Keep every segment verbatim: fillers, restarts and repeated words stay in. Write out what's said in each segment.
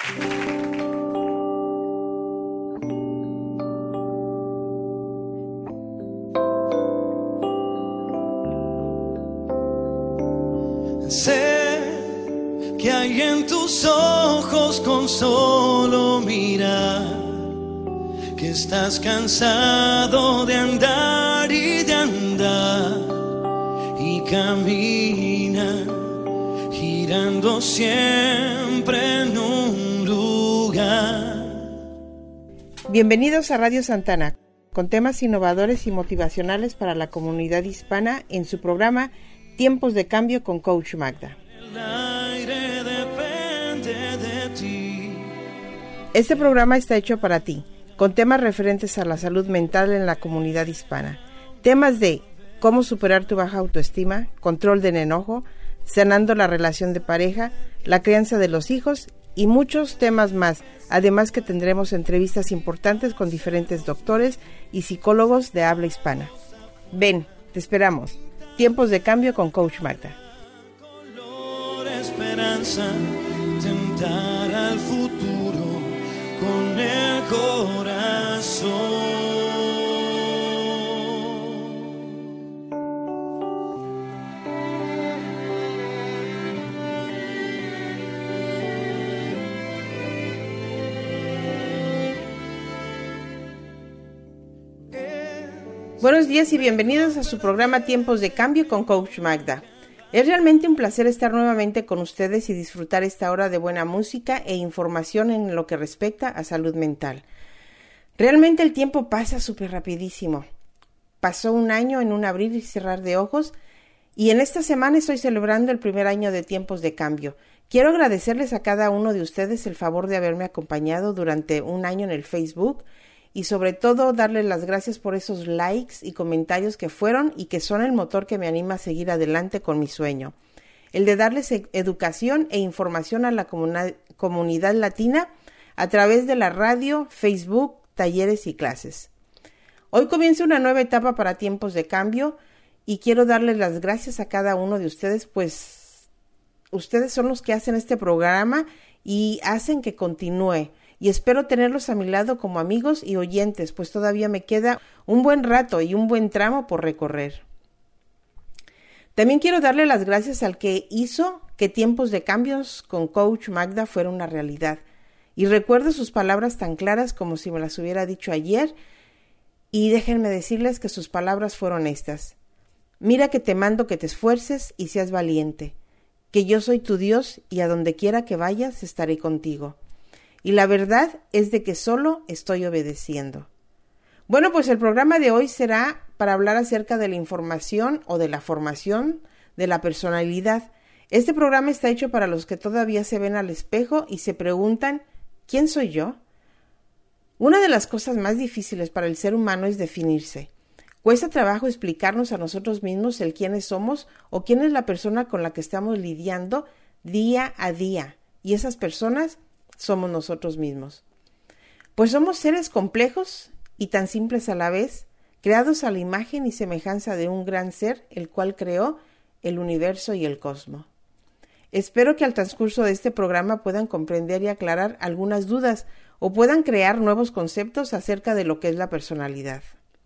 Sé que hay en tus ojos con solo mirar que estás cansado de andar y de andar y camina girando siempre en un lugar. Bienvenidos a Radio Santana, con temas innovadores y motivacionales para la comunidad hispana en su programa Tiempos de Cambio con Coach Magda. El aire depende de ti. Este programa está hecho para ti, con temas referentes a la salud mental en la comunidad hispana. Temas de cómo superar tu baja autoestima, control del enojo, sanando la relación de pareja, la crianza de los hijos y muchos temas más. Además que tendremos entrevistas importantes con diferentes doctores y psicólogos de habla hispana. Ven, te esperamos. Tiempos de Cambio con Coach Magda. Color esperanza, tentar al futuro con el corazón. Buenos días y bienvenidos a su programa Tiempos de Cambio con Coach Magda. Es realmente un placer estar nuevamente con ustedes y disfrutar esta hora de buena música e información en lo que respecta a salud mental. Realmente el tiempo pasa súper rapidísimo. Pasó un año en un abrir y cerrar de ojos y en esta semana estoy celebrando el primer año de Tiempos de Cambio. Quiero agradecerles a cada uno de ustedes el favor de haberme acompañado durante un año en el Facebook y sobre todo darles las gracias por esos likes y comentarios que fueron y que son el motor que me anima a seguir adelante con mi sueño, el de darles e- educación e información a la comuna- comunidad latina a través de la radio, Facebook, talleres y clases. Hoy comienza una nueva etapa para Tiempos de Cambio y quiero darles las gracias a cada uno de ustedes, pues ustedes son los que hacen este programa y hacen que continúe. Y espero tenerlos a mi lado como amigos y oyentes, pues todavía me queda un buen rato y un buen tramo por recorrer. También quiero darle las gracias al que hizo que Tiempos de Cambios con Coach Magda fuera una realidad. Y recuerdo sus palabras tan claras como si me las hubiera dicho ayer. Y déjenme decirles que sus palabras fueron estas. Mira que te mando que te esfuerces y seas valiente, que yo soy tu Dios y a donde quiera que vayas estaré contigo. Y la verdad es de que solo estoy obedeciendo. Bueno, pues el programa de hoy será para hablar acerca de la información o de la formación de la personalidad. Este programa está hecho para los que todavía se ven al espejo y se preguntan, ¿quién soy yo? Una de las cosas más difíciles para el ser humano es definirse. Cuesta trabajo explicarnos a nosotros mismos el quiénes somos o quién es la persona con la que estamos lidiando día a día. Y esas personas somos nosotros mismos. Pues somos seres complejos y tan simples a la vez, creados a la imagen y semejanza de un gran ser, el cual creó el universo y el cosmos. Espero que al transcurso de este programa puedan comprender y aclarar algunas dudas o puedan crear nuevos conceptos acerca de lo que es la personalidad.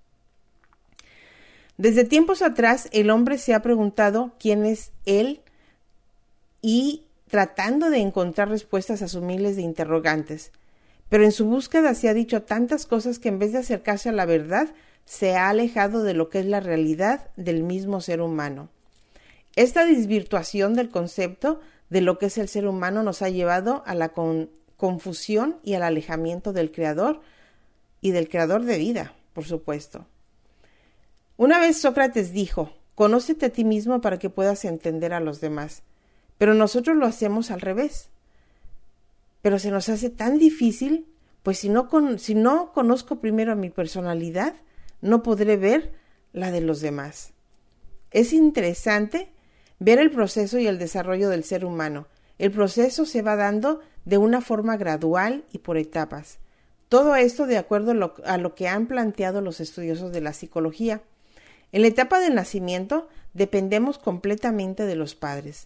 Desde tiempos atrás, el hombre se ha preguntado quién es él y tratando de encontrar respuestas a sus miles de interrogantes. Pero en su búsqueda se ha dicho tantas cosas que en vez de acercarse a la verdad, se ha alejado de lo que es la realidad del mismo ser humano. Esta desvirtuación del concepto de lo que es el ser humano nos ha llevado a la con- confusión y al alejamiento del Creador y del Creador de vida, por supuesto. Una vez Sócrates dijo, «Conócete a ti mismo para que puedas entender a los demás». Pero nosotros lo hacemos al revés. Pero se nos hace tan difícil, pues si no, con, si no conozco primero a mi personalidad, no podré ver la de los demás. Es interesante ver el proceso y el desarrollo del ser humano. El proceso se va dando de una forma gradual y por etapas. Todo esto de acuerdo a lo, a lo que han planteado los estudiosos de la psicología. En la etapa del nacimiento dependemos completamente de los padres.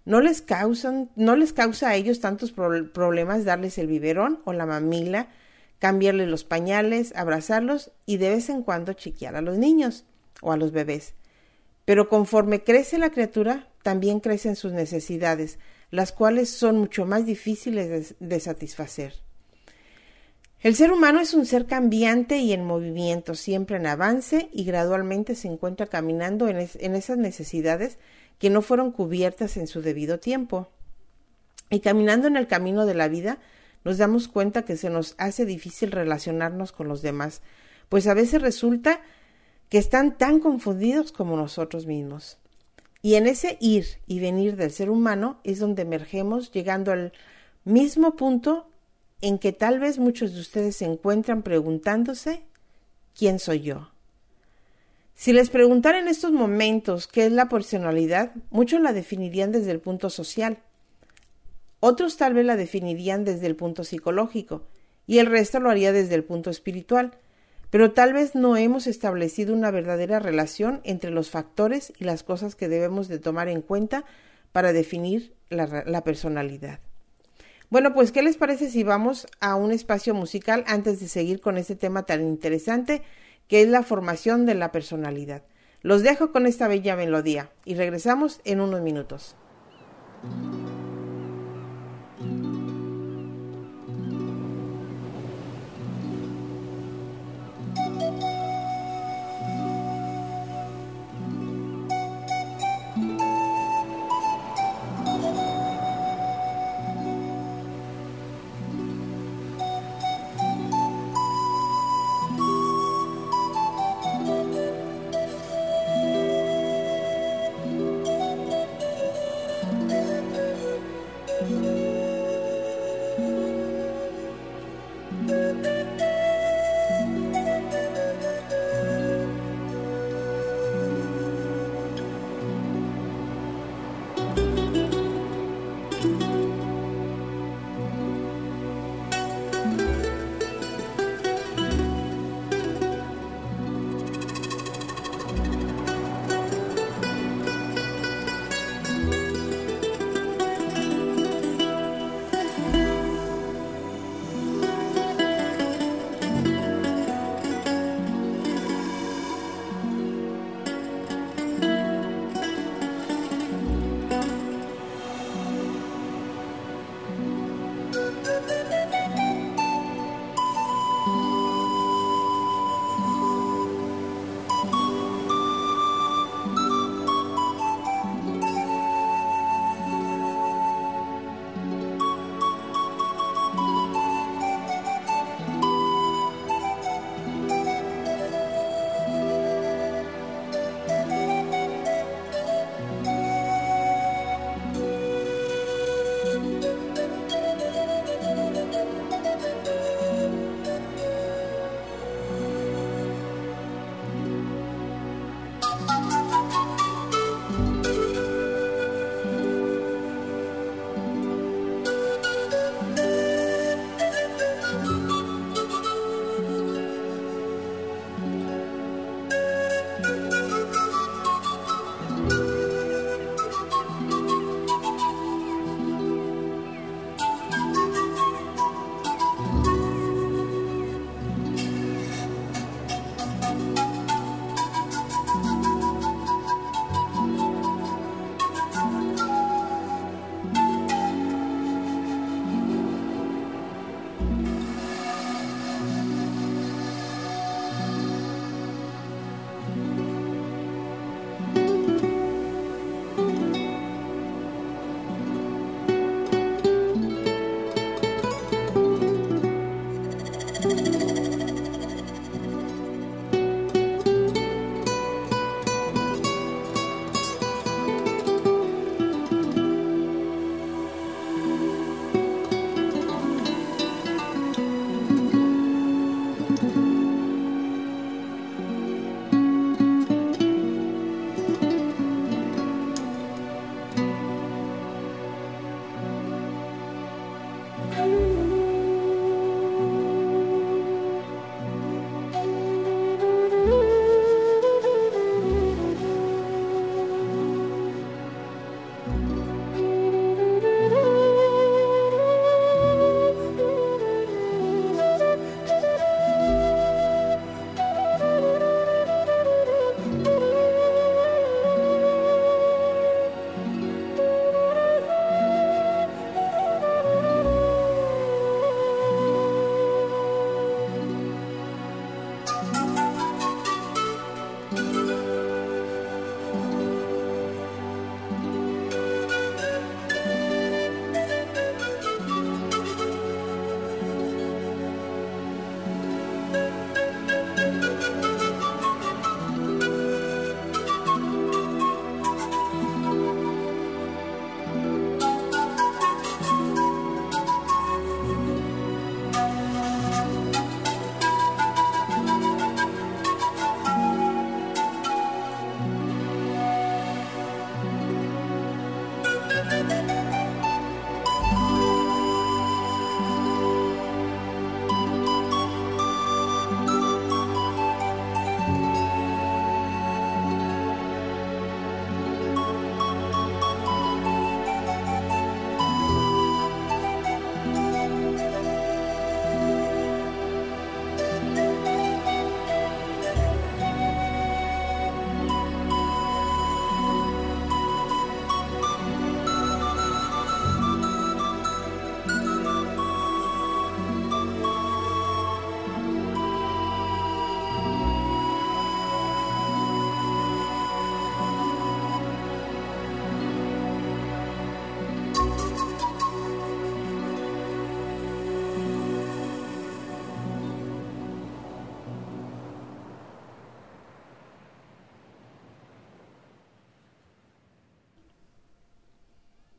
No les causan, no les causa a ellos tantos pro- problemas darles el biberón o la mamila, cambiarles los pañales, abrazarlos y de vez en cuando chiquear a los niños o a los bebés. Pero conforme crece la criatura, también crecen sus necesidades, las cuales son mucho más difíciles de, de satisfacer. El ser humano es un ser cambiante y en movimiento, siempre en avance y gradualmente se encuentra caminando en, es, en esas necesidades que no fueron cubiertas en su debido tiempo. Y caminando en el camino de la vida, nos damos cuenta que se nos hace difícil relacionarnos con los demás, pues a veces resulta que están tan confundidos como nosotros mismos. Y en ese ir y venir del ser humano es donde emergemos, llegando al mismo punto en que tal vez muchos de ustedes se encuentran preguntándose, ¿quién soy yo? Si les preguntara en estos momentos qué es la personalidad, muchos la definirían desde el punto social. Otros tal vez la definirían desde el punto psicológico y el resto lo haría desde el punto espiritual, pero tal vez no hemos establecido una verdadera relación entre los factores y las cosas que debemos de tomar en cuenta para definir la, la personalidad. Bueno, pues, ¿qué les parece si vamos a un espacio musical antes de seguir con este tema tan interesante que es la formación de la personalidad? Los dejo con esta bella melodía y regresamos en unos minutos.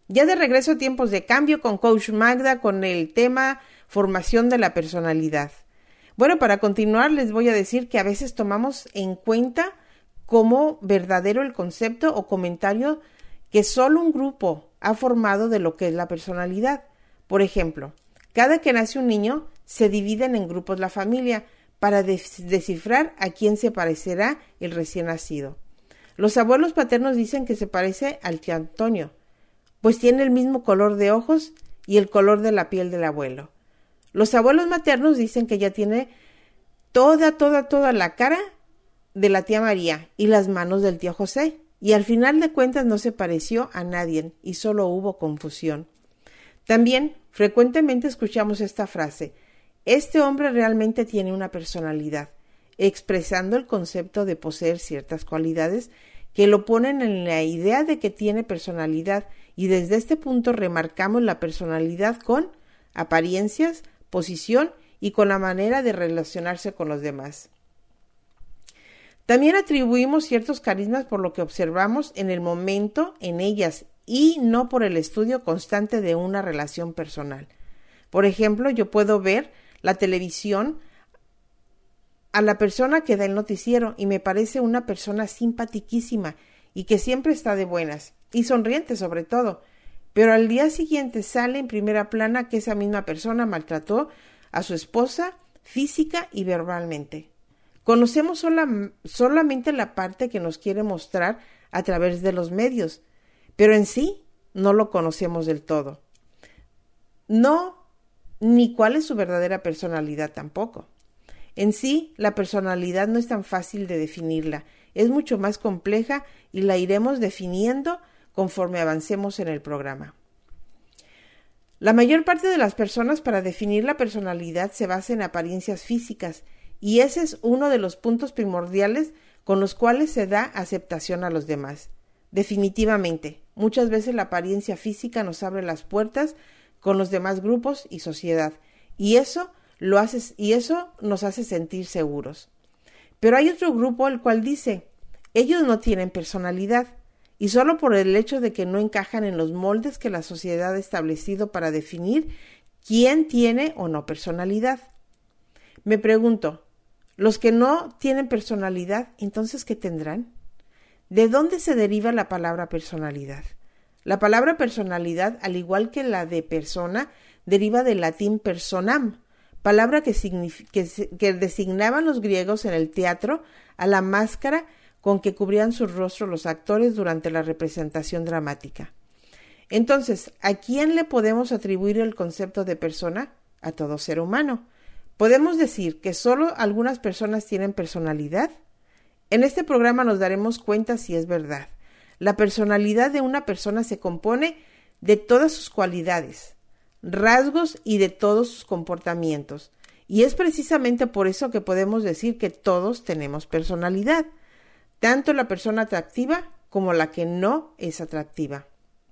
Ya de regreso a Tiempos de Cambio con Coach Magda con el tema formación de la personalidad. Bueno, para continuar les voy a decir que a veces tomamos en cuenta como verdadero el concepto o comentario que solo un grupo ha formado de lo que es la personalidad. Por ejemplo, cada que nace un niño se dividen en grupos la familia para des- descifrar a quién se parecerá el recién nacido. Los abuelos paternos dicen que se parece al tío Antonio, pues tiene el mismo color de ojos y el color de la piel del abuelo. Los abuelos maternos dicen que ya tiene toda, toda, toda la cara de la tía María y las manos del tío José, y al final de cuentas no se pareció a nadie y solo hubo confusión. También frecuentemente escuchamos esta frase: este hombre realmente tiene una personalidad, expresando el concepto de poseer ciertas cualidades que lo ponen en la idea de que tiene personalidad, y desde este punto remarcamos la personalidad con apariencias, posición y con la manera de relacionarse con los demás. También atribuimos ciertos carismas por lo que observamos en el momento en ellas y no por el estudio constante de una relación personal. Por ejemplo, yo puedo ver la televisión a la persona que da el noticiero y me parece una persona simpatiquísima y que siempre está de buenas y sonriente sobre todo, pero al día siguiente sale en primera plana que esa misma persona maltrató a su esposa física y verbalmente. Conocemos sola, solamente la parte que nos quiere mostrar a través de los medios, pero en sí no lo conocemos del todo. No, ni cuál es su verdadera personalidad tampoco. En sí, la personalidad no es tan fácil de definirla, es mucho más compleja y la iremos definiendo conforme avancemos en el programa. La mayor parte de las personas para definir la personalidad se basa en apariencias físicas, y ese es uno de los puntos primordiales con los cuales se da aceptación a los demás. Definitivamente, muchas veces la apariencia física nos abre las puertas con los demás grupos y sociedad, y eso lo hace, y eso nos hace sentir seguros. Pero hay otro grupo el cual dice, ellos no tienen personalidad, y solo por el hecho de que no encajan en los moldes que la sociedad ha establecido para definir quién tiene o no personalidad. Me pregunto, los que no tienen personalidad, ¿entonces qué tendrán? ¿De dónde se deriva la palabra personalidad? La palabra personalidad, al igual que la de persona, deriva del latín personam, palabra que, que, que designaban los griegos en el teatro a la máscara con que cubrían sus rostros los actores durante la representación dramática. Entonces, ¿a quién le podemos atribuir el concepto de persona? A todo ser humano. ¿Podemos decir que solo algunas personas tienen personalidad? En este programa nos daremos cuenta si es verdad. La personalidad de una persona se compone de todas sus cualidades, rasgos y de todos sus comportamientos. Y es precisamente por eso que podemos decir que todos tenemos personalidad, tanto la persona atractiva como la que no es atractiva.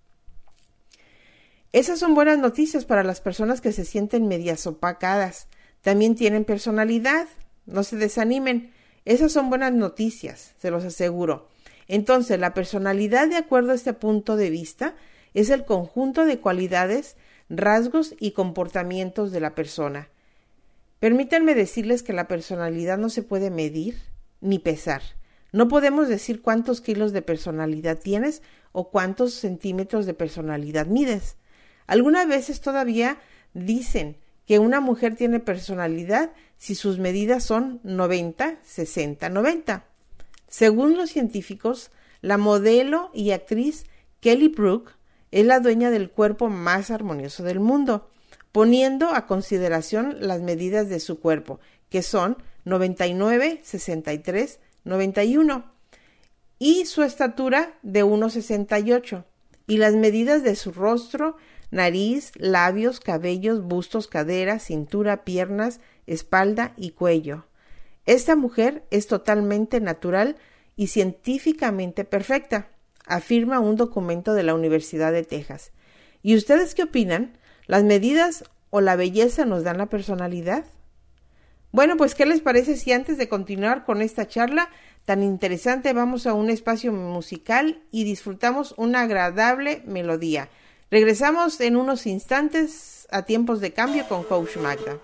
Esas son buenas noticias para las personas que se sienten medias opacadas. También tienen personalidad, no se desanimen. Esas son buenas noticias, se los aseguro. Entonces, la personalidad, de acuerdo a este punto de vista, es el conjunto de cualidades, rasgos y comportamientos de la persona. Permítanme decirles que la personalidad no se puede medir ni pesar. No podemos decir cuántos kilos de personalidad tienes o cuántos centímetros de personalidad mides. Algunas veces todavía dicen que una mujer tiene personalidad si sus medidas son noventa, sesenta, noventa. Según los científicos, la modelo y actriz Kelly Brook es la dueña del cuerpo más armonioso del mundo, poniendo a consideración las medidas de su cuerpo, que son noventa y nueve, sesenta y tres, noventa y uno, y su estatura de uno sesenta y ocho, y las medidas de su rostro, nariz, labios, cabellos, bustos, caderas, cintura, piernas, espalda y cuello. Esta mujer es totalmente natural y científicamente perfecta, afirma un documento de la Universidad de Texas. ¿Y ustedes qué opinan? ¿Las medidas o la belleza nos dan la personalidad? Bueno, pues ¿qué les parece si antes de continuar con esta charla tan interesante vamos a un espacio musical y disfrutamos una agradable melodía? Regresamos en unos instantes a Tiempos de Cambio con Coach Magda.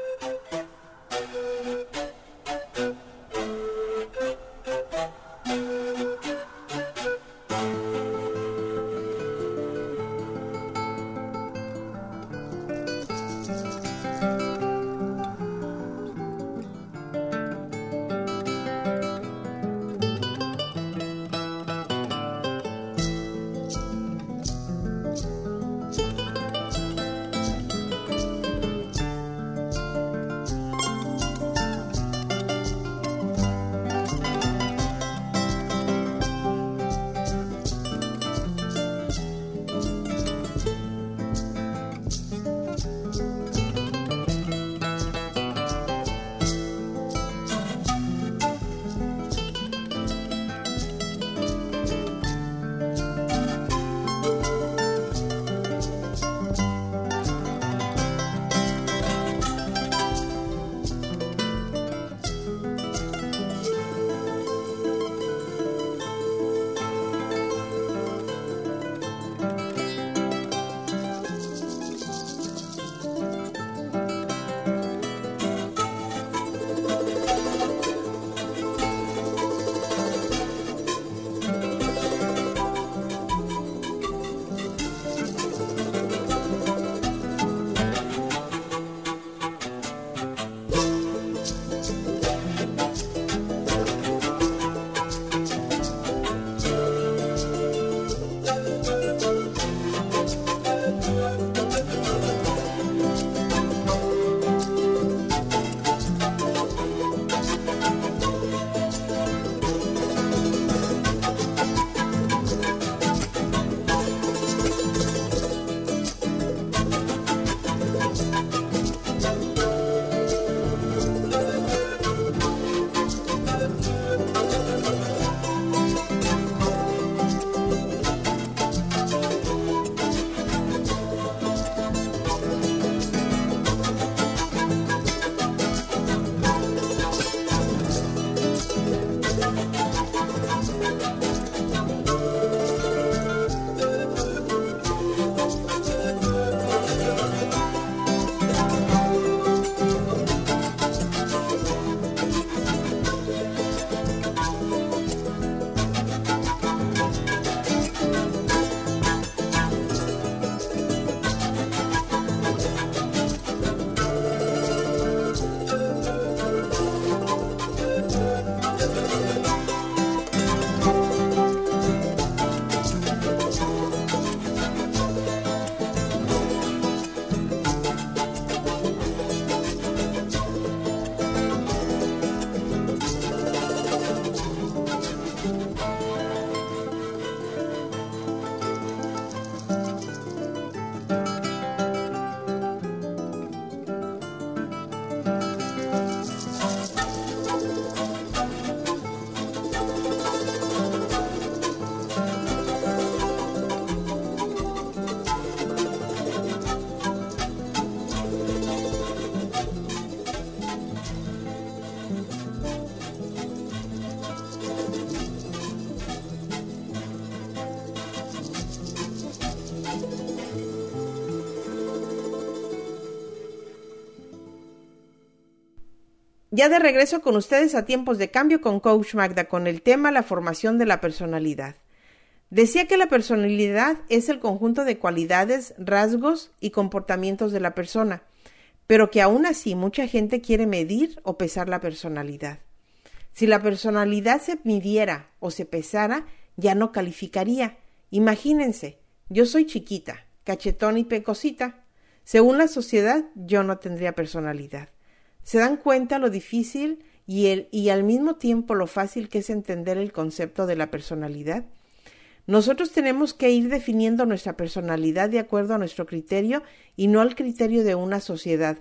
Ya de regreso con ustedes a Tiempos de Cambio con Coach Magda con el tema la formación de la personalidad. Decía que la personalidad es el conjunto de cualidades, rasgos y comportamientos de la persona, pero que aún así mucha gente quiere medir o pesar la personalidad. Si la personalidad se midiera o se pesara, ya no calificaría. Imagínense, yo soy chiquita, cachetón y pecosita. Según la sociedad, yo no tendría personalidad. ¿Se dan cuenta lo difícil y, el, y al mismo tiempo lo fácil que es entender el concepto de la personalidad? Nosotros tenemos que ir definiendo nuestra personalidad de acuerdo a nuestro criterio y no al criterio de una sociedad,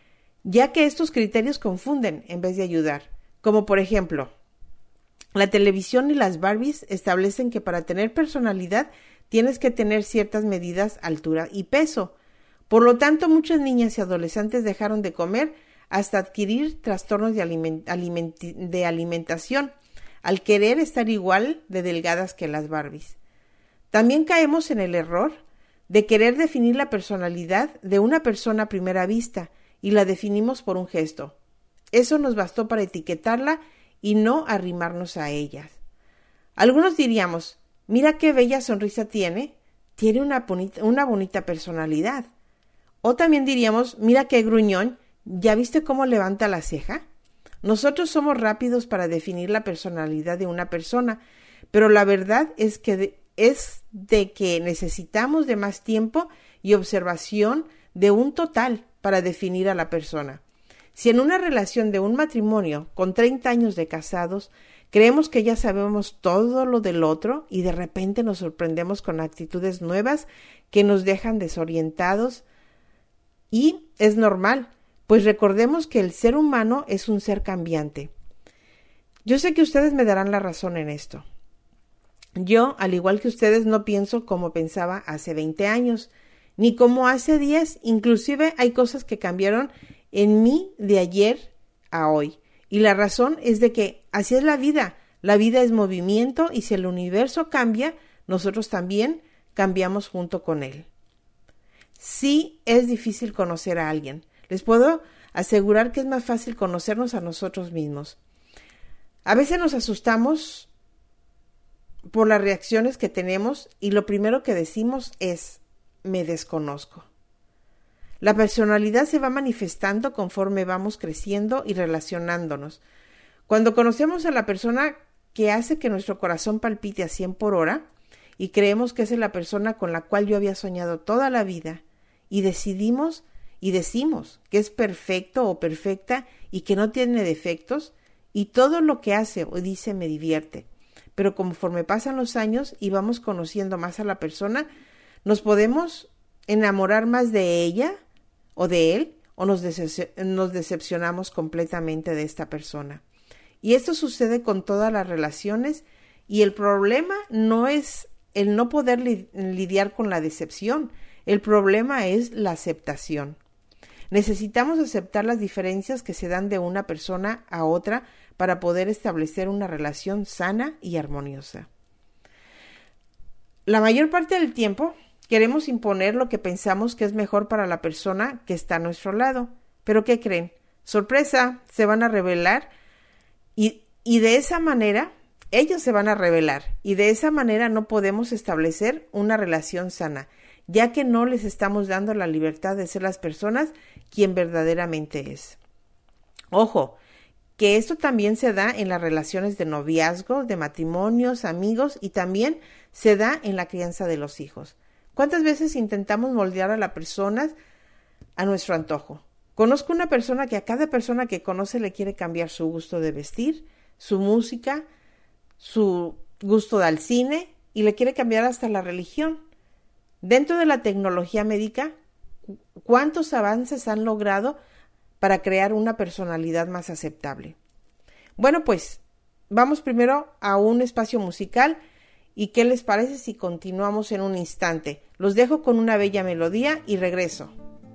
ya que estos criterios confunden en vez de ayudar. Como por ejemplo, la televisión y las Barbies establecen que para tener personalidad tienes que tener ciertas medidas, altura y peso. Por lo tanto, muchas niñas y adolescentes dejaron de comer hasta adquirir trastornos de, aliment- aliment- de alimentación, al querer estar igual de delgadas que las Barbies. También caemos en el error de querer definir la personalidad de una persona a primera vista y la definimos por un gesto. Eso nos bastó para etiquetarla y no arrimarnos a ella. Algunos diríamos, mira qué bella sonrisa tiene, tiene una bonita, una bonita personalidad. O también diríamos, mira qué gruñón, ¿ya viste cómo levanta la ceja? Nosotros somos rápidos para definir la personalidad de una persona, pero la verdad es que de, es de que necesitamos de más tiempo y observación de un total para definir a la persona. Si en una relación de un matrimonio con treinta años de casados creemos que ya sabemos todo lo del otro y de repente nos sorprendemos con actitudes nuevas que nos dejan desorientados, y es normal, pues recordemos que el ser humano es un ser cambiante. Yo sé que ustedes me darán la razón en esto. Yo, al igual que ustedes, no pienso como pensaba hace veinte años, ni como hace diez. Inclusive hay cosas que cambiaron en mí de ayer a hoy. Y la razón es de que así es la vida. La vida es movimiento y si el universo cambia, nosotros también cambiamos junto con él. Sí es difícil conocer a alguien. Les puedo asegurar que es más fácil conocernos a nosotros mismos. A veces nos asustamos por las reacciones que tenemos y lo primero que decimos es, me desconozco. La personalidad se va manifestando conforme vamos creciendo y relacionándonos. Cuando conocemos a la persona que hace que nuestro corazón palpite a cien por hora y creemos que esa es la persona con la cual yo había soñado toda la vida y decidimos y decimos que es perfecto o perfecta y que no tiene defectos y todo lo que hace o dice me divierte. Pero conforme pasan los años y vamos conociendo más a la persona, nos podemos enamorar más de ella o de él o nos, decep- nos decepcionamos completamente de esta persona. Y esto sucede con todas las relaciones y el problema no es el no poder li- lidiar con la decepción, el problema es la aceptación. Necesitamos aceptar las diferencias que se dan de una persona a otra para poder establecer una relación sana y armoniosa. La mayor parte del tiempo queremos imponer lo que pensamos que es mejor para la persona que está a nuestro lado. ¿Pero qué creen? ¡Sorpresa! Se van a rebelar y, y de esa manera ellos se van a rebelar y de esa manera no podemos establecer una relación sana, ya que no les estamos dando la libertad de ser las personas quien verdaderamente es. Ojo, que esto también se da en las relaciones de noviazgo, de matrimonios, amigos y también se da en la crianza de los hijos. ¿Cuántas veces intentamos moldear a la persona a nuestro antojo? Conozco una persona que a cada persona que conoce le quiere cambiar su gusto de vestir, su música, su gusto al cine y le quiere cambiar hasta la religión. Dentro de la tecnología médica, ¿cuántos avances han logrado para crear una personalidad más aceptable? Bueno, pues vamos primero a un espacio musical y ¿qué les parece si continuamos en un instante? Los dejo con una bella melodía y regreso.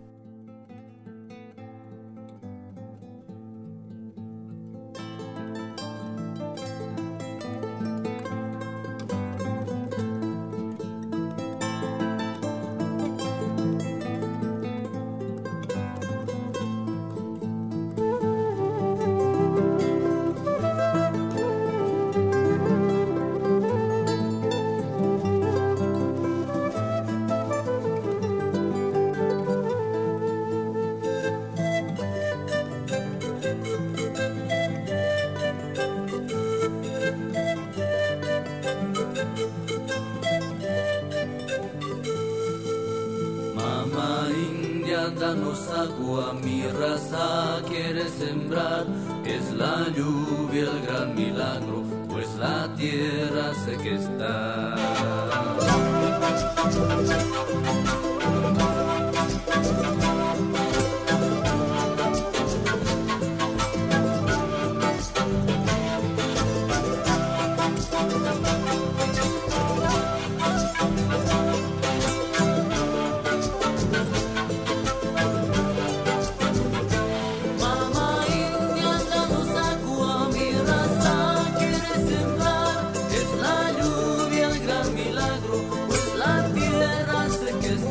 Danos agua, mi raza quiere sembrar, es la lluvia el gran milagro, pues la tierra seca está. Que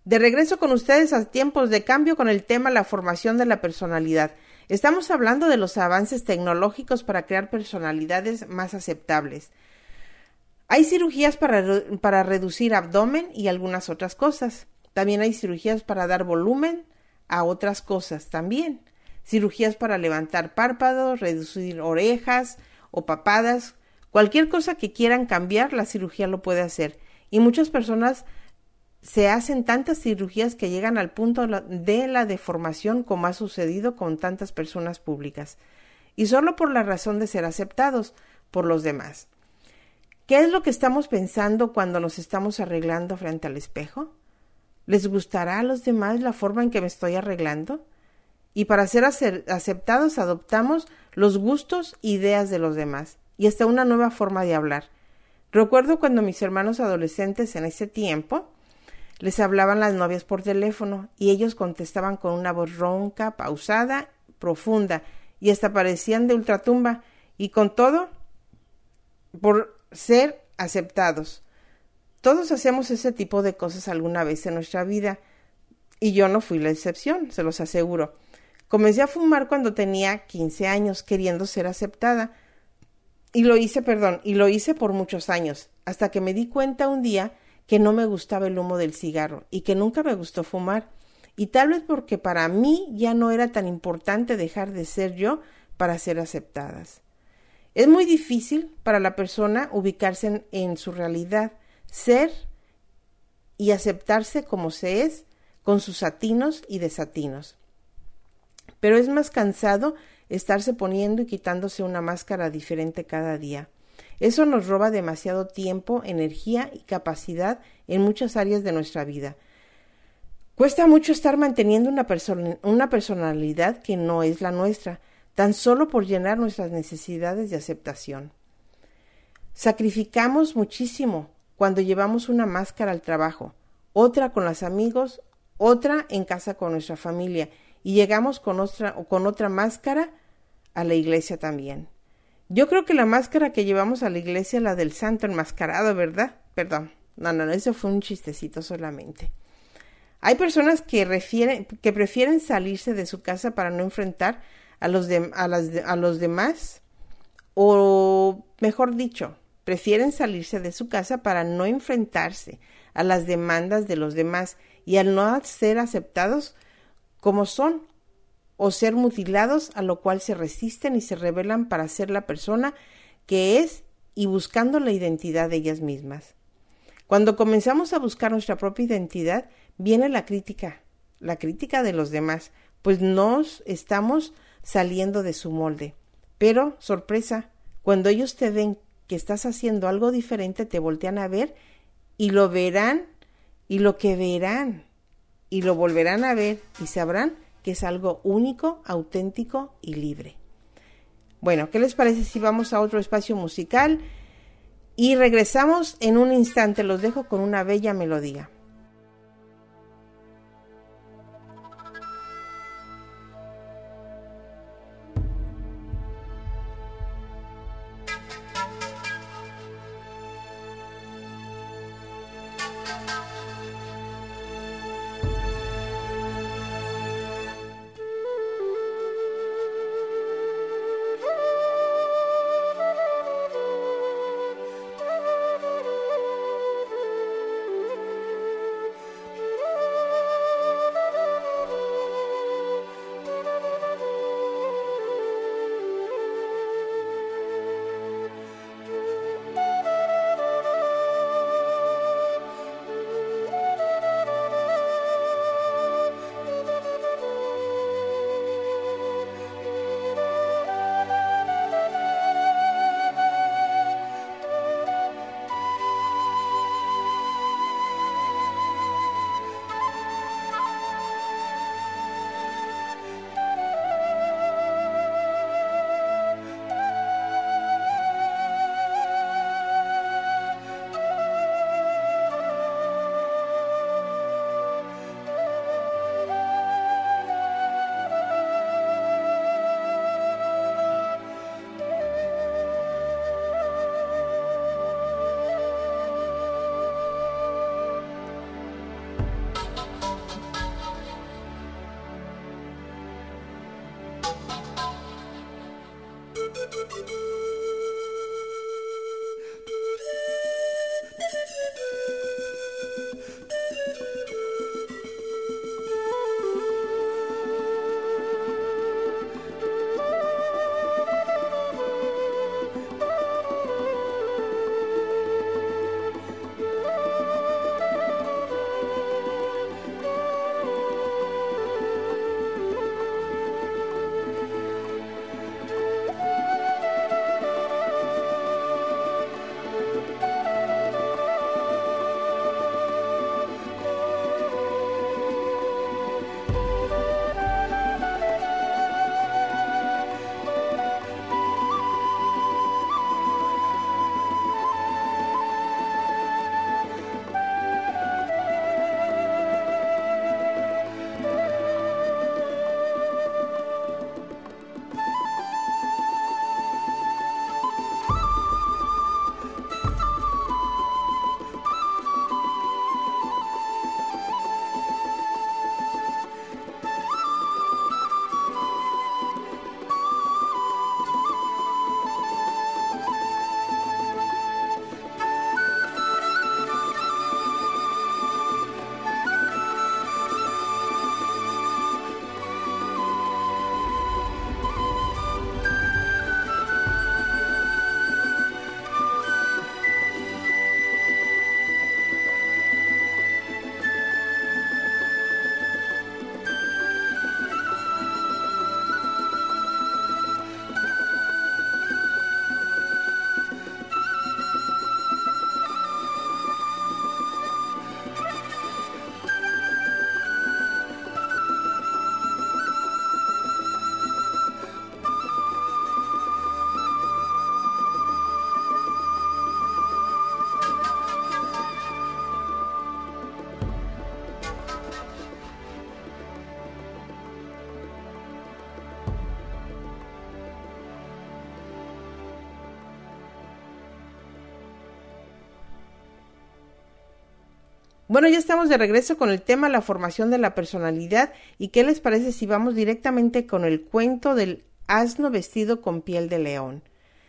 De regreso con ustedes a Tiempos de Cambio con el tema la formación de la personalidad. Estamos hablando de los avances tecnológicos para crear personalidades más aceptables. Hay cirugías para, para reducir abdomen y algunas otras cosas. También hay cirugías para dar volumen a otras cosas también. Cirugías para levantar párpados, reducir orejas o papadas. Cualquier cosa que quieran cambiar, la cirugía lo puede hacer. Y muchas personas se hacen tantas cirugías que llegan al punto de la deformación, como ha sucedido con tantas personas públicas. Y solo por la razón de ser aceptados por los demás. ¿Qué es lo que estamos pensando cuando nos estamos arreglando frente al espejo? ¿Les gustará a los demás la forma en que me estoy arreglando? Y para ser aceptados adoptamos los gustos e ideas de los demás y hasta una nueva forma de hablar. Recuerdo cuando mis hermanos adolescentes en ese tiempo les hablaban las novias por teléfono y ellos contestaban con una voz ronca, pausada, profunda y hasta parecían de ultratumba y con todo por ser aceptados. Todos hacemos ese tipo de cosas alguna vez en nuestra vida y yo no fui la excepción, se los aseguro. Comencé a fumar cuando tenía quince años queriendo ser aceptada y lo hice, perdón, y lo hice por muchos años hasta que me di cuenta un día que no me gustaba el humo del cigarro y que nunca me gustó fumar y tal vez porque para mí ya no era tan importante dejar de ser yo para ser aceptadas. Es muy difícil para la persona ubicarse en, en su realidad, ser y aceptarse como se es, con sus atinos y desatinos. Pero es más cansado estarse poniendo y quitándose una máscara diferente cada día. Eso nos roba demasiado tiempo, energía y capacidad en muchas áreas de nuestra vida. Cuesta mucho estar manteniendo una, person- una personalidad que no es la nuestra, tan solo por llenar nuestras necesidades de aceptación. Sacrificamos muchísimo cuando llevamos una máscara al trabajo, otra con los amigos, otra en casa con nuestra familia y llegamos con otra, con otra máscara a la iglesia también. Yo creo que la máscara que llevamos a la iglesia es la del santo enmascarado, ¿verdad? Perdón, no, no, no, eso fue un chistecito solamente. Hay personas que, refieren, que prefieren salirse de su casa para no enfrentar a los, de, a, las de, a los demás, o mejor dicho, prefieren salirse de su casa para no enfrentarse a las demandas de los demás y al no ser aceptados como son, o ser mutilados, a lo cual se resisten y se rebelan para ser la persona que es y buscando la identidad de ellas mismas. Cuando comenzamos a buscar nuestra propia identidad, viene la crítica, la crítica de los demás, pues nos estamos saliendo de su molde. Pero, sorpresa, cuando ellos te ven que estás haciendo algo diferente, te voltean a ver y lo verán, y lo que verán, y lo volverán a ver y sabrán que es algo único, auténtico y libre. Bueno, ¿qué les parece si vamos a otro espacio musical? Y regresamos en un instante, los dejo con una bella melodía. Bueno, ya estamos de regreso con el tema la formación de la personalidad. ¿Y qué les parece si vamos directamente con el cuento del asno vestido con piel de león?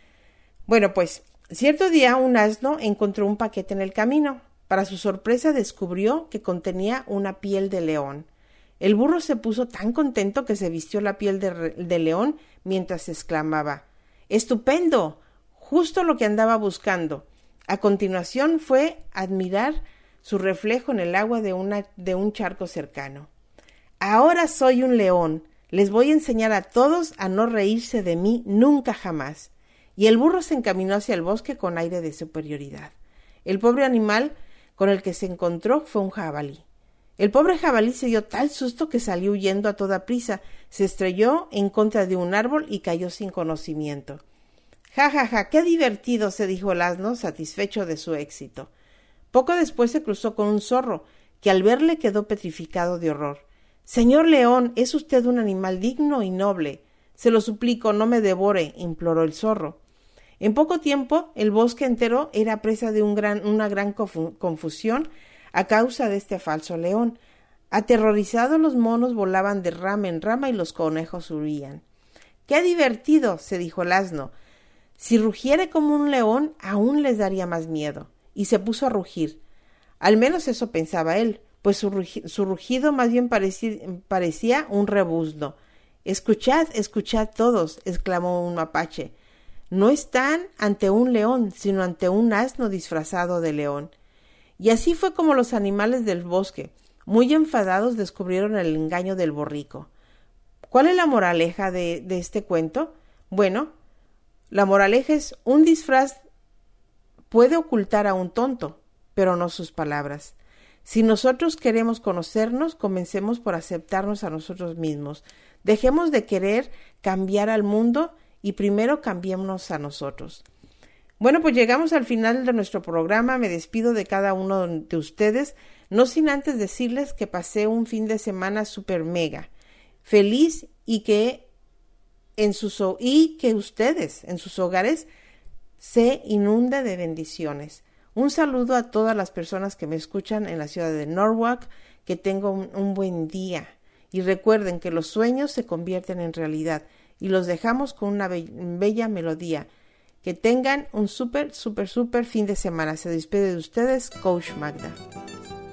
Bueno, pues cierto día un asno encontró un paquete en el camino. Para su sorpresa descubrió que contenía una piel de león. El burro se puso tan contento que se vistió la piel de, de león mientras exclamaba: ¡Estupendo! Justo lo que andaba buscando. A continuación fue a admirar su reflejo en el agua de, una, de un charco cercano. Ahora soy un león. Les voy a enseñar a todos a no reírse de mí nunca jamás. Y el burro se encaminó hacia el bosque con aire de superioridad. El pobre animal con el que se encontró fue un jabalí. El pobre jabalí se dio tal susto que salió huyendo a toda prisa, se estrelló en contra de un árbol y cayó sin conocimiento. Ja, ja, ja, qué divertido, se dijo el asno, satisfecho de su éxito. Poco después se cruzó con un zorro, que al verle quedó petrificado de horror. Señor león, es usted un animal digno y noble. Se lo suplico, no me devore, imploró el zorro. En poco tiempo, el bosque entero era presa de un gran, una gran confu- confusión a causa de este falso león. Aterrorizados, los monos volaban de rama en rama y los conejos huían. ¡Qué divertido!, se dijo el asno. Si rugiera como un león, aún les daría más miedo. Y se puso a rugir. Al menos eso pensaba él, pues su, rugi- su rugido más bien parecía, parecía un rebuzno. «Escuchad, escuchad todos», exclamó un mapache. «No están ante un león, sino ante un asno disfrazado de león». Y así fue como los animales del bosque, muy enfadados, descubrieron el engaño del borrico. ¿Cuál es la moraleja de, de este cuento? Bueno, la moraleja es: un disfraz puede ocultar a un tonto, pero no sus palabras. Si nosotros queremos conocernos, comencemos por aceptarnos a nosotros mismos. Dejemos de querer cambiar al mundo y primero cambiémonos a nosotros. Bueno, pues llegamos al final de nuestro programa. Me despido de cada uno de ustedes, no sin antes decirles que pasé un fin de semana super mega feliz y que en sus y que ustedes en sus hogares se inunda de bendiciones. Un saludo a todas las personas que me escuchan en la ciudad de Norwalk. Que tengan un, un buen día y recuerden que los sueños se convierten en realidad y los dejamos con una be- bella melodía. Que tengan un súper, súper, súper fin de semana. Se despide de ustedes, Coach Magda.